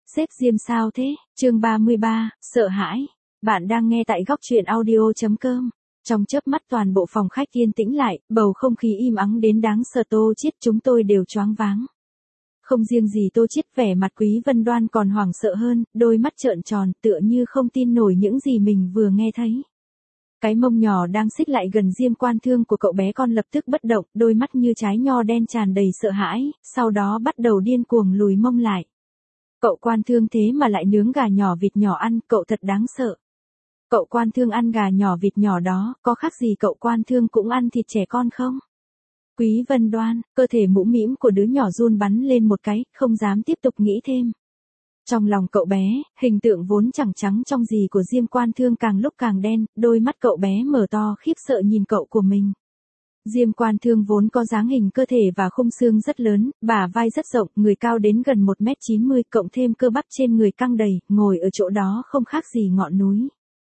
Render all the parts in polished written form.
Sếp Diêm sao thế? Chương 33, sợ hãi. Bạn đang nghe tại góc truyện audio.com. Trong chớp mắt toàn bộ phòng khách yên tĩnh lại, bầu không khí im ắng đến đáng sợ. Tô Chiết chúng tôi đều choáng váng. Không riêng gì Tô Chiết, vẻ mặt Quý Vân Đoan còn hoảng sợ hơn, đôi mắt trợn tròn, tựa như không tin nổi những gì mình vừa nghe thấy. Cái mông nhỏ đang xích lại gần Diêm Quan Thương của cậu bé con lập tức bất động, đôi mắt như trái nho đen tràn đầy sợ hãi, sau đó bắt đầu điên cuồng lùi mông lại. Cậu Quan Thương thế mà lại nướng gà nhỏ vịt nhỏ ăn, cậu thật đáng sợ. Cậu Quan Thương ăn gà nhỏ vịt nhỏ đó, có khác gì cậu Quan Thương cũng ăn thịt trẻ con không? Quý Vân Đoan, cơ thể mũm mĩm của đứa nhỏ run bắn lên một cái, không dám tiếp tục nghĩ thêm. Trong lòng cậu bé, hình tượng vốn chẳng trắng trong gì của Diêm Quan Thương càng lúc càng đen, đôi mắt cậu bé mở to khiếp sợ nhìn cậu của mình. Diêm Quan Thương vốn có dáng hình cơ thể và khung xương rất lớn, bả vai rất rộng, người cao đến gần 1m90, cộng thêm cơ bắp trên người căng đầy, ngồi ở chỗ đó không khác gì ngọn núi.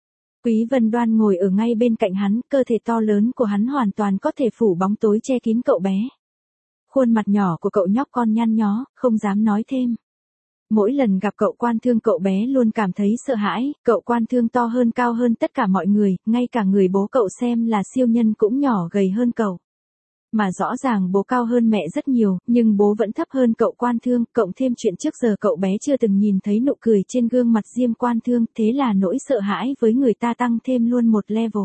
Quý Vân Đoan ngồi ở ngay bên cạnh hắn, cơ thể to lớn của hắn hoàn toàn có thể phủ bóng tối che kín cậu bé. Khuôn mặt nhỏ của cậu nhóc con nhăn nhó, không dám nói thêm. Mỗi lần gặp cậu Quan Thương cậu bé luôn cảm thấy sợ hãi, cậu Quan Thương to hơn cao hơn tất cả mọi người, ngay cả người bố cậu xem là siêu nhân cũng nhỏ gầy hơn cậu. Mà rõ ràng bố cao hơn mẹ rất nhiều, nhưng bố vẫn thấp hơn cậu Quan Thương, cộng thêm chuyện trước giờ cậu bé chưa từng nhìn thấy nụ cười trên gương mặt Diêm Quan Thương, thế là nỗi sợ hãi với người ta tăng thêm luôn một level.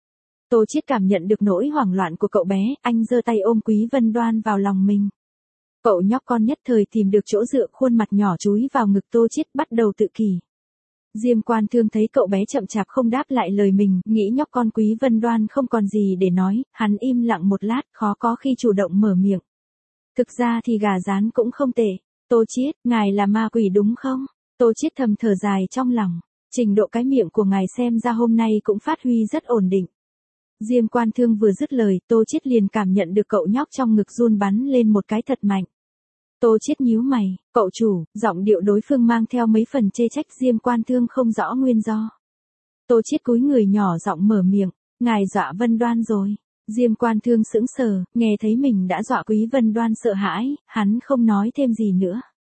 Tô Chiết cảm nhận được nỗi hoảng loạn của cậu bé, anh giơ tay ôm Quý Vân Đoan vào lòng mình. Cậu nhóc con nhất thời tìm được chỗ dựa, khuôn mặt nhỏ chúi vào ngực Tô Chiết bắt đầu tự kỷ. Diêm Quan Thương thấy cậu bé chậm chạp không đáp lại lời mình, nghĩ nhóc con Quý Vân Đoan không còn gì để nói, hắn im lặng một lát, khó có khi chủ động mở miệng. Thực ra thì gà rán cũng không tệ. Tô Chiết, ngài là ma quỷ đúng không? Tô Chiết thầm thở dài trong lòng. Trình độ cái miệng của ngài xem ra hôm nay cũng phát huy rất ổn định. Diêm Quan Thương vừa dứt lời, Tô Chiết liền cảm nhận được cậu nhóc trong ngực run bắn lên một cái thật mạnh. Tô Chiết nhíu mày, cậu chủ, giọng điệu đối phương mang theo mấy phần chê trách. Diêm Quan Thương không rõ nguyên do. Tô Chiết cúi người nhỏ giọng mở miệng, ngài dọa Vân Đoan rồi. Diêm Quan Thương sững sờ, nghe thấy mình đã dọa Quý Vân Đoan sợ hãi, hắn không nói thêm gì nữa.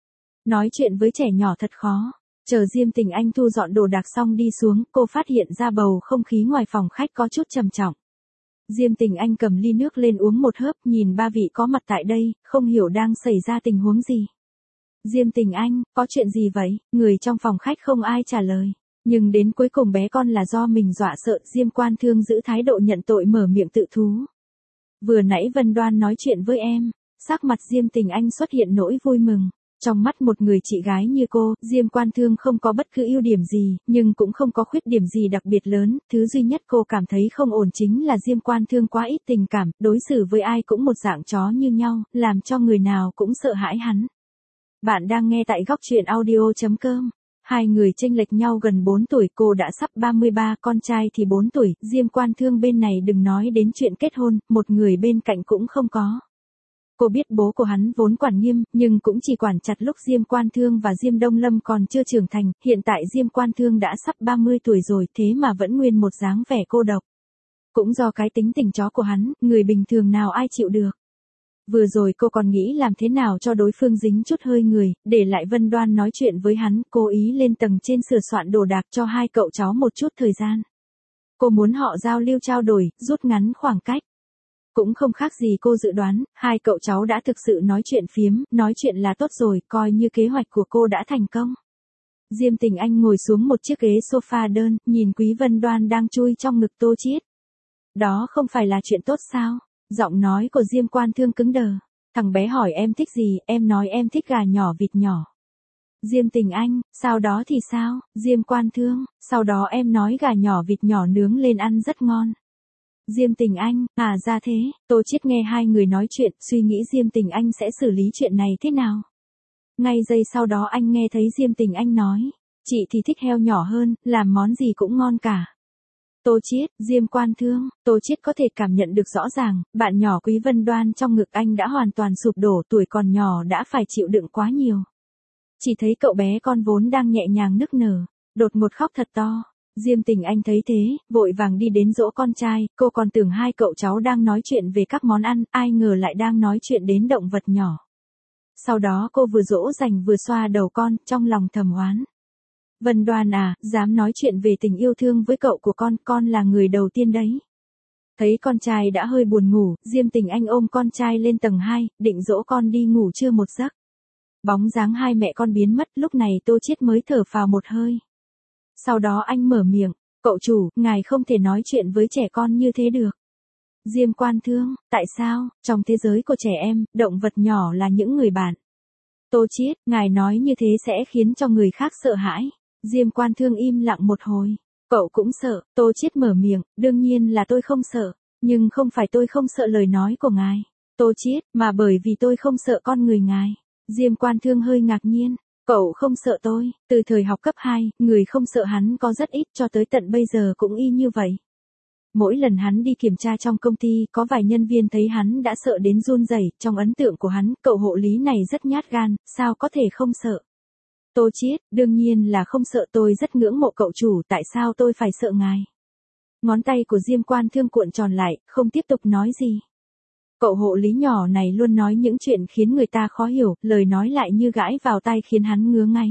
Nói chuyện với trẻ nhỏ thật khó. Chờ Diêm Tình Anh thu dọn đồ đạc xong đi xuống, cô phát hiện ra bầu không khí ngoài phòng khách có chút trầm trọng. Diêm Tình Anh cầm ly nước lên uống một hớp, nhìn ba vị có mặt tại đây, không hiểu đang xảy ra tình huống gì. Diêm Tình Anh, có chuyện gì vậy? Người trong phòng khách không ai trả lời. Nhưng đến cuối cùng bé con là do mình dọa sợ. Diêm Quan Thương giữ thái độ nhận tội mở miệng tự thú. Vừa nãy Vân Đoan nói chuyện với em. Sắc mặt Diêm Tình Anh xuất hiện nỗi vui mừng. Trong mắt một người chị gái như cô, Diêm Quan Thương không có bất cứ ưu điểm gì, nhưng cũng không có khuyết điểm gì đặc biệt lớn, thứ duy nhất cô cảm thấy không ổn chính là Diêm Quan Thương quá ít tình cảm, đối xử với ai cũng một dạng chó như nhau, làm cho người nào cũng sợ hãi hắn. Bạn đang nghe tại góc truyện audio.com. Hai người chênh lệch nhau gần 4 tuổi, cô đã sắp 33, con trai thì 4 tuổi, Diêm Quan Thương bên này đừng nói đến chuyện kết hôn, một người bên cạnh cũng không có. Cô biết bố của hắn vốn quản nghiêm, nhưng cũng chỉ quản chặt lúc Diêm Quan Thương và Diêm Đông Lâm còn chưa trưởng thành, hiện tại Diêm Quan Thương đã sắp 30 tuổi rồi, thế mà vẫn nguyên một dáng vẻ cô độc. Cũng do cái tính tình chó của hắn, người bình thường nào ai chịu được. Vừa rồi cô còn nghĩ làm thế nào cho đối phương dính chút hơi người, để lại Vân Đoan nói chuyện với hắn, cố ý lên tầng trên sửa soạn đồ đạc cho hai cậu cháu một chút thời gian. Cô muốn họ giao lưu trao đổi, rút ngắn khoảng cách. Cũng không khác gì cô dự đoán, hai cậu cháu đã thực sự nói chuyện phiếm, nói chuyện là tốt rồi, coi như kế hoạch của cô đã thành công. Diêm Tình Anh ngồi xuống một chiếc ghế sofa đơn, nhìn Quý Vân Đoan đang chui trong ngực Tô Chiết. Đó không phải là chuyện tốt sao? Giọng nói của Diêm Quan Thương cứng đờ. Thằng bé hỏi em thích gì, em nói em thích gà nhỏ vịt nhỏ. Diêm Tình Anh, sau đó thì sao? Diêm Quan Thương, sau đó em nói gà nhỏ vịt nhỏ nướng lên ăn rất ngon. Diêm Tình Anh, ra thế. Tô Chiết nghe hai người nói chuyện, suy nghĩ Diêm Tình Anh sẽ xử lý chuyện này thế nào. Ngay giây sau đó anh nghe thấy Diêm Tình Anh nói, chị thì thích heo nhỏ hơn, làm món gì cũng ngon cả. Tô Chiết, Diêm Quan Thương, Tô Chiết có thể cảm nhận được rõ ràng, bạn nhỏ Quý Vân Đoan trong ngực anh đã hoàn toàn sụp đổ, tuổi còn nhỏ đã phải chịu đựng quá nhiều. Chỉ thấy cậu bé con vốn đang nhẹ nhàng nức nở, đột ngột khóc thật to. Diêm Tình Anh thấy thế, vội vàng đi đến dỗ con trai, cô còn tưởng hai cậu cháu đang nói chuyện về các món ăn, ai ngờ lại đang nói chuyện đến động vật nhỏ. Sau đó cô vừa dỗ dành vừa xoa đầu con, trong lòng thầm oán. Vân Đoan à, dám nói chuyện về tình yêu thương với cậu của con là người đầu tiên đấy. Thấy con trai đã hơi buồn ngủ, Diêm Tình Anh ôm con trai lên tầng 2, định dỗ con đi ngủ trưa một giấc. Bóng dáng hai mẹ con biến mất, lúc này Tô Chiết mới thở phào một hơi. Sau đó anh mở miệng, cậu chủ, ngài không thể nói chuyện với trẻ con như thế được. Diêm Quan Thương, tại sao, trong thế giới của trẻ em, động vật nhỏ là những người bạn. Tô Chiết, ngài nói như thế sẽ khiến cho người khác sợ hãi. Diêm Quan Thương im lặng một hồi. Cậu cũng sợ, Tô Chiết mở miệng, đương nhiên là tôi không sợ, nhưng không phải tôi không sợ lời nói của ngài. Tô Chiết, mà bởi vì tôi không sợ con người ngài. Diêm Quan Thương hơi ngạc nhiên, cậu không sợ tôi, từ thời học cấp 2, người không sợ hắn có rất ít cho tới tận bây giờ cũng y như vậy. Mỗi lần hắn đi kiểm tra trong công ty có vài nhân viên thấy hắn đã sợ đến run rẩy, trong ấn tượng của hắn, cậu hộ lý này rất nhát gan, sao có thể không sợ. Tô Chiết, đương nhiên là không sợ, tôi rất ngưỡng mộ cậu chủ, tại sao tôi phải sợ ngài. Ngón tay của Diêm Quan Thương cuộn tròn lại, không tiếp tục nói gì. Cậu hộ lý nhỏ này luôn nói những chuyện khiến người ta khó hiểu, lời nói lại như gãi vào tai khiến hắn ngứa ngáy.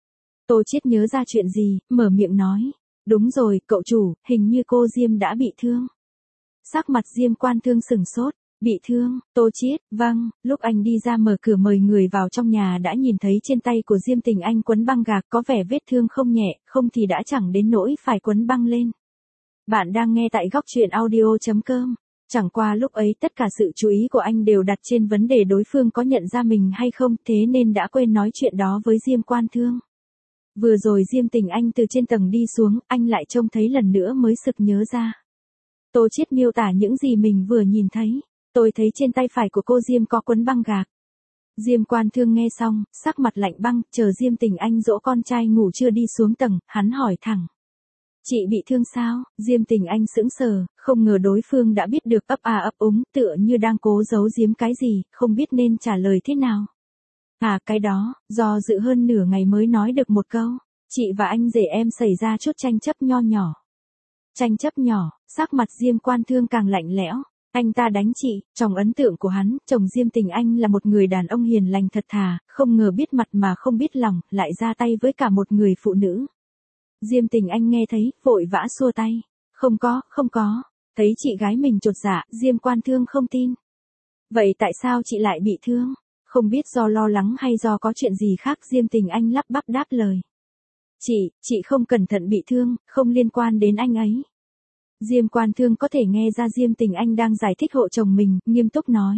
Tô Chiết nhớ ra chuyện gì, mở miệng nói. Đúng rồi, cậu chủ, hình như cô Diêm đã bị thương. Sắc mặt Diêm Quan Thương sửng sốt. Bị thương, Tô Chiết, vâng, lúc anh đi ra mở cửa mời người vào trong nhà đã nhìn thấy trên tay của Diêm Tình Anh quấn băng gạc, có vẻ vết thương không nhẹ, không thì đã chẳng đến nỗi phải quấn băng lên. Bạn đang nghe tại góc truyện audio.com. Chẳng qua lúc ấy tất cả sự chú ý của anh đều đặt trên vấn đề đối phương có nhận ra mình hay không, thế nên đã quên nói chuyện đó với Diêm Quan Thương. Vừa rồi Diêm Tình Anh từ trên tầng đi xuống, anh lại trông thấy lần nữa mới sực nhớ ra. Tô Chiết miêu tả những gì mình vừa nhìn thấy. Tôi thấy trên tay phải của cô Diêm có quấn băng gạc. Diêm Quan Thương nghe xong, sắc mặt lạnh băng, chờ Diêm Tình Anh dỗ con trai ngủ chưa đi xuống tầng, hắn hỏi thẳng. Chị bị thương sao? Diêm Tình Anh sững sờ, không ngờ đối phương đã biết được, ấp à ấp úng, tựa như đang cố giấu giếm cái gì, không biết nên trả lời thế nào. À cái đó, do dự hơn nửa ngày mới nói được một câu, chị và anh rể em xảy ra chút tranh chấp nho nhỏ. Tranh chấp nhỏ, sắc mặt Diêm Quan Thương càng lạnh lẽo. Anh ta đánh chị, trong ấn tượng của hắn, chồng Diêm Tình Anh là một người đàn ông hiền lành thật thà, không ngờ biết mặt mà không biết lòng, lại ra tay với cả một người phụ nữ. Diêm Tình Anh nghe thấy, vội vã xua tay. Không có, thấy chị gái mình chột dạ, Diêm Quan Thương không tin. Vậy tại sao chị lại bị thương? Không biết do lo lắng hay do có chuyện gì khác, Diêm Tình Anh lắp bắp đáp lời. Chị không cẩn thận bị thương, không liên quan đến anh ấy. Diêm Quan Thương có thể nghe ra Diêm Tình Anh đang giải thích hộ chồng mình, nghiêm túc nói.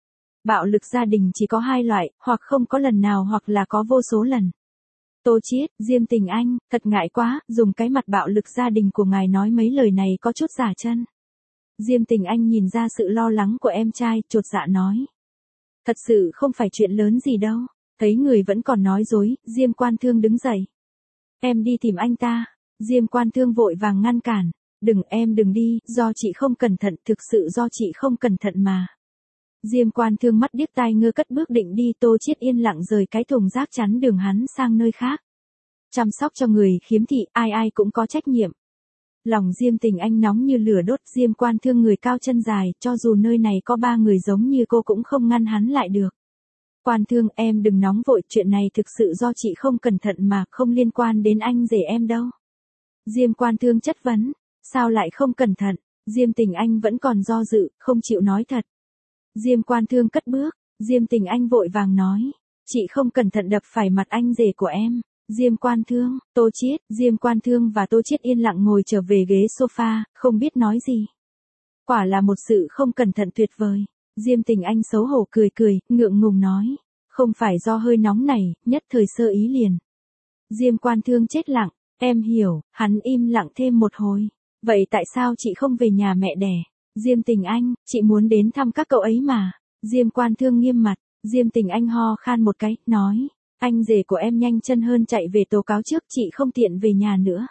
Bạo lực gia đình chỉ có hai loại, hoặc không có lần nào hoặc là có vô số lần. Tô Chiết, Diêm Tình Anh, thật ngại quá, dùng cái mặt bạo lực gia đình của ngài nói mấy lời này có chút giả chân. Diêm Tình Anh nhìn ra sự lo lắng của em trai, chột dạ nói. Thật sự không phải chuyện lớn gì đâu. Thấy người vẫn còn nói dối, Diêm Quan Thương đứng dậy. Em đi tìm anh ta. Diêm Quan Thương vội vàng ngăn cản. Em đừng đi, do chị không cẩn thận, thực sự do chị không cẩn thận mà. Diêm Quan Thương mắt điếc tai ngơ cất bước định đi, Tô Chiết yên lặng rời cái thùng rác chắn đường hắn sang nơi khác. Chăm sóc cho người khiếm thị, ai cũng có trách nhiệm. Lòng Diêm Tình Anh nóng như lửa đốt, Diêm Quan Thương người cao chân dài, cho dù nơi này có 3 người giống như cô cũng không ngăn hắn lại được. Quan Thương, em đừng nóng vội, chuyện này thực sự do chị không cẩn thận mà, không liên quan đến anh rể em đâu. Diêm Quan Thương chất vấn. Sao lại không cẩn thận? Diêm Tình Anh vẫn còn do dự, không chịu nói thật. Diêm Quan Thương cất bước, Diêm Tình Anh vội vàng nói. Chị không cẩn thận đập phải mặt anh rể của em. Diêm Quan Thương, Tô Chiết, Diêm Quan Thương và Tô Chiết yên lặng ngồi trở về ghế sofa, không biết nói gì. Quả là một sự không cẩn thận tuyệt vời. Diêm Tình Anh xấu hổ cười, ngượng ngùng nói. Không phải do hơi nóng này, nhất thời sơ ý liền. Diêm Quan Thương chết lặng, em hiểu, hắn im lặng thêm một hồi. Vậy tại sao chị không về nhà mẹ đẻ? Diêm Tình Anh, chị muốn đến thăm các cậu ấy mà. Diêm Quan Thương nghiêm mặt, Diêm Tình Anh ho khan một cái, nói. Anh rể của em nhanh chân hơn chạy về tố cáo trước, chị không tiện về nhà nữa.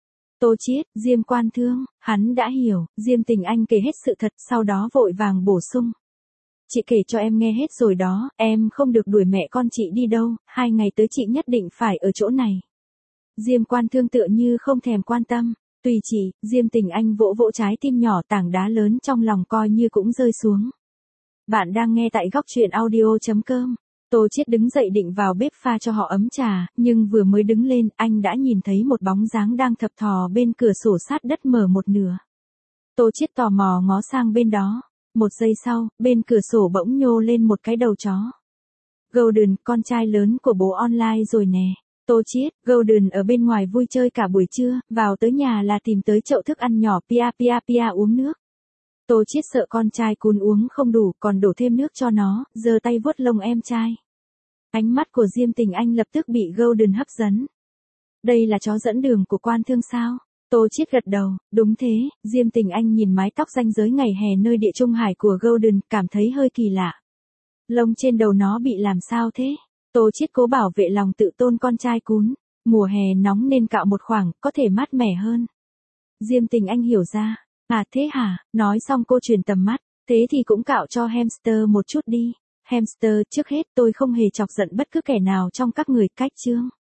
Tô Chiết, Diêm Quan Thương, hắn đã hiểu, Diêm Tình Anh kể hết sự thật, sau đó vội vàng bổ sung. Chị kể cho em nghe hết rồi đó, em không được đuổi mẹ con chị đi đâu, 2 ngày tới chị nhất định phải ở chỗ này. Diêm Quan Thương tựa như không thèm quan tâm. Tùy chị, Diêm Tình Anh vỗ vỗ trái tim nhỏ, tảng đá lớn trong lòng coi như cũng rơi xuống. Bạn đang nghe tại góc truyện audio.com. Tô Chiết đứng dậy định vào bếp pha cho họ ấm trà, nhưng vừa mới đứng lên, anh đã nhìn thấy một bóng dáng đang thập thò bên cửa sổ sát đất mở một nửa. Tô Chiết tò mò ngó sang bên đó. Một giây sau, bên cửa sổ bỗng nhô lên một cái đầu chó. Golden, con trai lớn của bố online rồi nè. Tô Chiết, Golden ở bên ngoài vui chơi cả buổi trưa, vào tới nhà là tìm tới chậu thức ăn nhỏ pia pia pia uống nước. Tô Chiết sợ con trai cún uống không đủ, còn đổ thêm nước cho nó, giơ tay vuốt lông em trai. Ánh mắt của Diêm Tình Anh lập tức bị Golden hấp dẫn. Đây là chó dẫn đường của Quan Thương sao? Tô Chiết gật đầu, đúng thế. Diêm Tình Anh nhìn mái tóc ranh giới ngày hè nơi địa trung hải của Golden, cảm thấy hơi kỳ lạ. Lông trên đầu nó bị làm sao thế? Tô Chiết cố bảo vệ lòng tự tôn con trai cún. Mùa hè nóng nên cạo một khoảng, có thể mát mẻ hơn. Diêm Tình Anh hiểu ra. À thế hả? Nói xong cô chuyển tầm mắt. Thế thì cũng cạo cho hamster một chút đi. Hamster, trước hết tôi không hề chọc giận bất cứ kẻ nào trong các người, cách chương.